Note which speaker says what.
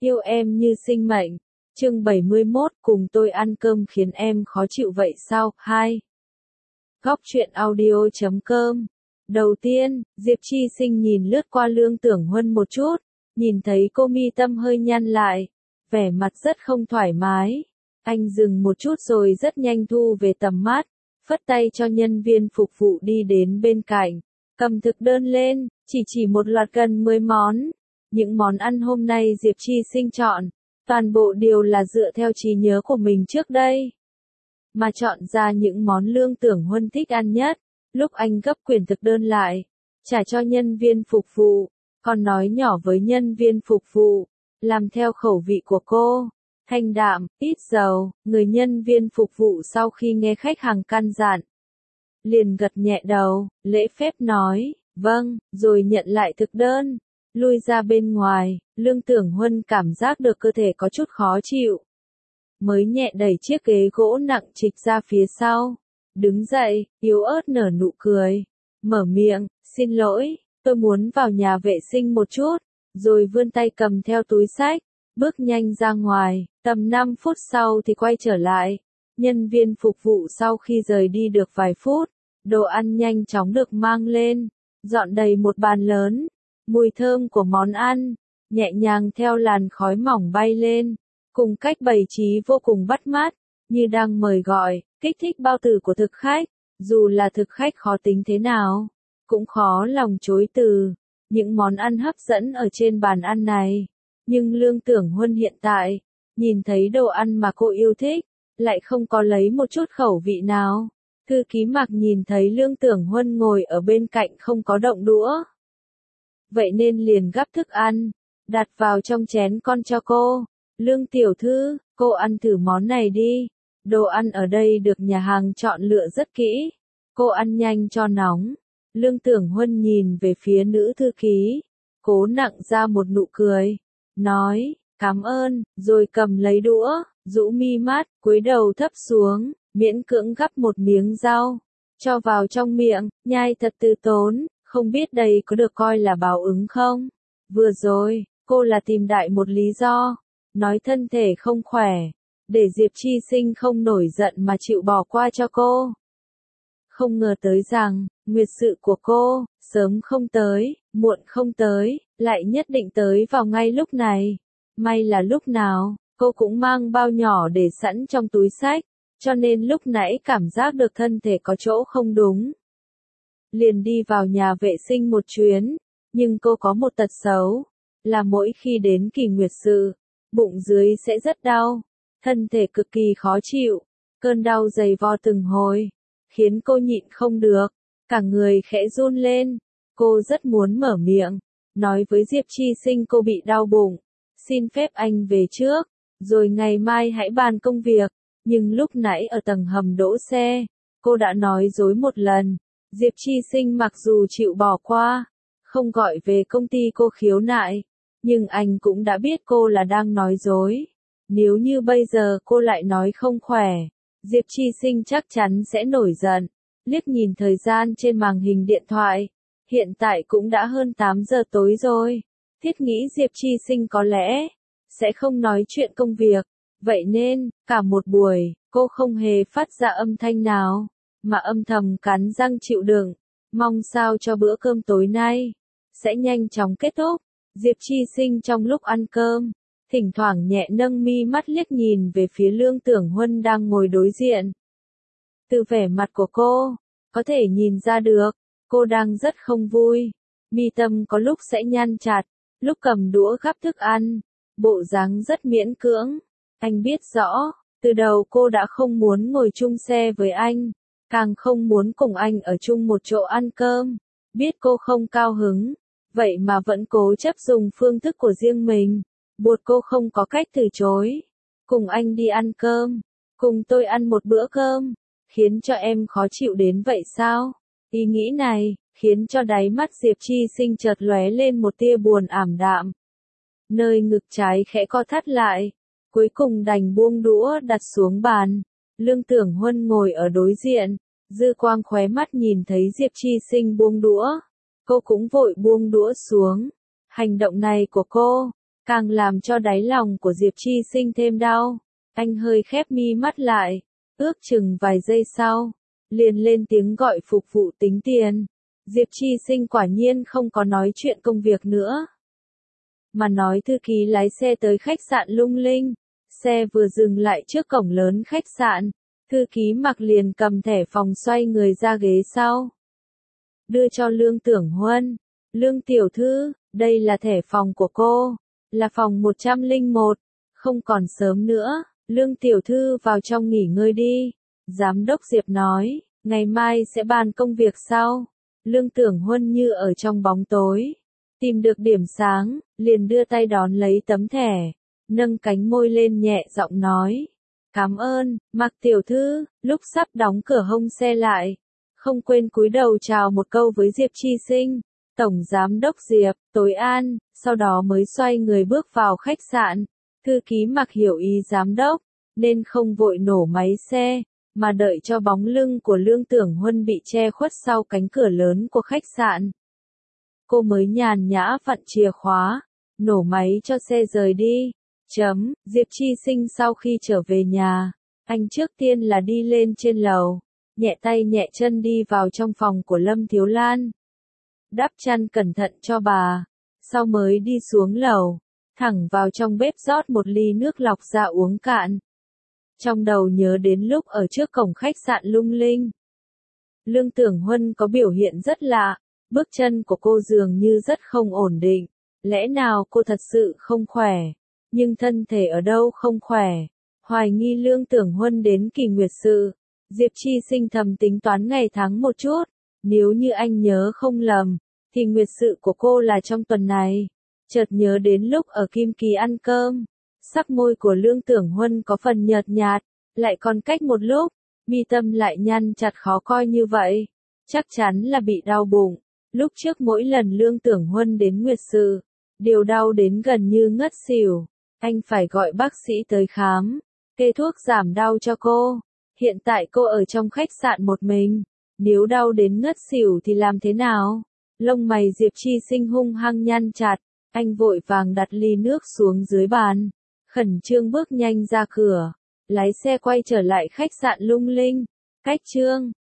Speaker 1: Yêu em như sinh mệnh. Chương 71, cùng tôi ăn cơm khiến em khó chịu vậy sao? 2. Góc truyện audio.com. Đầu tiên, Diệp Chi Sinh nhìn lướt qua Lương Tưởng Huân một chút, nhìn thấy cô mi tâm hơi nhăn lại, vẻ mặt rất không thoải mái. Anh dừng một chút rồi rất nhanh thu về tầm mắt, phất tay cho nhân viên phục vụ đi đến bên cạnh, cầm thực đơn lên, chỉ một loạt gần 10 món. Những món ăn hôm nay Diệp Chi Sinh chọn, toàn bộ đều là dựa theo trí nhớ của mình trước đây, mà chọn ra những món Lương Tưởng Huân thích ăn nhất. Lúc anh gấp quyển thực đơn lại, trả cho nhân viên phục vụ, còn nói nhỏ với nhân viên phục vụ, làm theo khẩu vị của cô, thanh đạm, ít dầu. Người nhân viên phục vụ sau khi nghe khách hàng căn dặn, liền gật nhẹ đầu, lễ phép nói, vâng, rồi nhận lại thực đơn, lui ra bên ngoài. Lương Tưởng Huân cảm giác được cơ thể có chút khó chịu, mới nhẹ đẩy chiếc ghế gỗ nặng trịch ra phía sau, đứng dậy, yếu ớt nở nụ cười, mở miệng, xin lỗi, tôi muốn vào nhà vệ sinh một chút, rồi vươn tay cầm theo túi xách, bước nhanh ra ngoài. Tầm 5 phút sau thì quay trở lại. Nhân viên phục vụ sau khi rời đi được vài phút, đồ ăn nhanh chóng được mang lên, dọn đầy một bàn lớn. Mùi thơm của món ăn nhẹ nhàng theo làn khói mỏng bay lên, cùng cách bày trí vô cùng bắt mắt, như đang mời gọi, kích thích bao tử của thực khách. Dù là thực khách khó tính thế nào, cũng khó lòng chối từ những món ăn hấp dẫn ở trên bàn ăn này. Nhưng Lương Tưởng Huân hiện tại, nhìn thấy đồ ăn mà cô yêu thích, lại không có lấy một chút khẩu vị nào. Thư ký Mạc nhìn thấy Lương Tưởng Huân ngồi ở bên cạnh không có động đũa, vậy nên liền gắp thức ăn, đặt vào trong chén con cho cô. Lương tiểu thư, cô ăn thử món này đi. Đồ ăn ở đây được nhà hàng chọn lựa rất kỹ, cô ăn nhanh cho nóng. Lương Tưởng Huân nhìn về phía nữ thư ký, cố nặng ra một nụ cười, nói, cảm ơn, rồi cầm lấy đũa, rũ mi mắt, cúi đầu thấp xuống, miễn cưỡng gắp một miếng rau, cho vào trong miệng, nhai thật từ tốn. Không biết đây có được coi là báo ứng không? Vừa rồi, cô là tìm đại một lý do, nói thân thể không khỏe, để Diệp Chi Sinh không nổi giận mà chịu bỏ qua cho cô. Không ngờ tới rằng, nguyệt sự của cô, sớm không tới, muộn không tới, lại nhất định tới vào ngay lúc này. May là lúc nào, cô cũng mang bao nhỏ để sẵn trong túi xách, cho nên lúc nãy cảm giác được thân thể có chỗ không đúng, liền đi vào nhà vệ sinh một chuyến. Nhưng cô có một tật xấu, là mỗi khi đến kỳ nguyệt sự, bụng dưới sẽ rất đau, thân thể cực kỳ khó chịu, cơn đau dày vò từng hồi, khiến cô nhịn không được, cả người khẽ run lên. Cô rất muốn mở miệng, nói với Diệp Chi Sinh cô bị đau bụng, xin phép anh về trước, rồi ngày mai hãy bàn công việc. Nhưng lúc nãy ở tầng hầm đỗ xe, cô đã nói dối một lần. Diệp Chi Sinh mặc dù chịu bỏ qua, không gọi về công ty cô khiếu nại, nhưng anh cũng đã biết cô là đang nói dối. Nếu như bây giờ cô lại nói không khỏe, Diệp Chi Sinh chắc chắn sẽ nổi giận. Liếc nhìn thời gian trên màn hình điện thoại, hiện tại cũng đã hơn 8 giờ tối rồi. Thiết nghĩ Diệp Chi Sinh có lẽ sẽ không nói chuyện công việc, vậy nên, cả một buổi, cô không hề phát ra âm thanh nào, mà âm thầm cắn răng chịu đựng, mong sao cho bữa cơm tối nay sẽ nhanh chóng kết thúc. Diệp Chi Sinh trong lúc ăn cơm, thỉnh thoảng nhẹ nâng mi mắt liếc nhìn về phía Lương Tưởng Huân đang ngồi đối diện. Từ vẻ mặt của cô, có thể nhìn ra được, cô đang rất không vui, mi tâm có lúc sẽ nhăn chặt, lúc cầm đũa gắp thức ăn, bộ dáng rất miễn cưỡng. Anh biết rõ, từ đầu cô đã không muốn ngồi chung xe với anh, càng không muốn cùng anh ở chung một chỗ ăn cơm. Biết cô không cao hứng, vậy mà vẫn cố chấp dùng phương thức của riêng mình, buộc cô không có cách từ chối. Cùng anh đi ăn cơm, cùng tôi ăn một bữa cơm, khiến cho em khó chịu đến vậy sao? Ý nghĩ này, khiến cho đáy mắt Diệp Chi Sinh chợt lóe lên một tia buồn ảm đạm. Nơi ngực trái khẽ co thắt lại, cuối cùng đành buông đũa đặt xuống bàn. Lương Tưởng Huân ngồi ở đối diện, dư quang khóe mắt nhìn thấy Diệp Chi Sinh buông đũa, cô cũng vội buông đũa xuống. Hành động này của cô, càng làm cho đáy lòng của Diệp Chi Sinh thêm đau. Anh hơi khép mi mắt lại, ước chừng vài giây sau, liền lên tiếng gọi phục vụ tính tiền. Diệp Chi Sinh quả nhiên không có nói chuyện công việc nữa, mà nói thư ký lái xe tới khách sạn Lung Linh. Xe vừa dừng lại trước cổng lớn khách sạn, thư ký Mặc liền cầm thẻ phòng xoay người ra ghế sau, đưa cho Lương Tưởng Huân. Lương tiểu thư, đây là thẻ phòng của cô, là phòng 101, không còn sớm nữa, Lương tiểu thư vào trong nghỉ ngơi đi. Giám đốc Diệp nói, ngày mai sẽ bàn công việc sau. Lương Tưởng Huân như ở trong bóng tối, tìm được điểm sáng, liền đưa tay đón lấy tấm thẻ, nâng cánh môi lên nhẹ giọng nói, cảm ơn, Mặc tiểu thư. Lúc sắp đóng cửa hông xe lại, không quên cúi đầu chào một câu với Diệp Chi Sinh. Tổng giám đốc Diệp, tối an, sau đó mới xoay người bước vào khách sạn. Thư ký Mặc hiểu ý giám đốc, nên không vội nổ máy xe, mà đợi cho bóng lưng của Lương Tưởng Huân bị che khuất sau cánh cửa lớn của khách sạn. Cô mới nhàn nhã vặn chìa khóa, nổ máy cho xe rời đi. Diệp Chi Sinh sau khi trở về nhà, anh trước tiên là đi lên trên lầu, nhẹ tay nhẹ chân đi vào trong phòng của Lâm Thiếu Lan, đắp chăn cẩn thận cho bà, sau mới đi xuống lầu, thẳng vào trong bếp rót một ly nước lọc ra uống cạn. Trong đầu nhớ đến lúc ở trước cổng khách sạn Lung Linh, Lương Tưởng Huân có biểu hiện rất lạ, bước chân của cô dường như rất không ổn định, lẽ nào cô thật sự không khỏe, nhưng thân thể ở đâu không khỏe, hoài nghi Lương Tưởng Huân đến kỳ nguyệt sự. Diệp Chi Sinh thầm tính toán ngày tháng một chút, nếu như anh nhớ không lầm, thì nguyệt sự của cô là trong tuần này. Chợt nhớ đến lúc ở Kim Kỳ ăn cơm, sắc môi của Lương Tưởng Huân có phần nhợt nhạt, lại còn cách một lúc, mi tâm lại nhăn chặt khó coi như vậy, chắc chắn là bị đau bụng. Lúc trước mỗi lần Lương Tưởng Huân đến nguyệt sự, đều đau đến gần như ngất xỉu, anh phải gọi bác sĩ tới khám, kê thuốc giảm đau cho cô. Hiện tại cô ở trong khách sạn một mình, nếu đau đến ngất xỉu thì làm thế nào? Lông mày Diệp Chi Sinh hung hăng nhăn chặt, anh vội vàng đặt ly nước xuống dưới bàn, khẩn trương bước nhanh ra cửa, lái xe quay trở lại khách sạn Lung Linh. Cách chương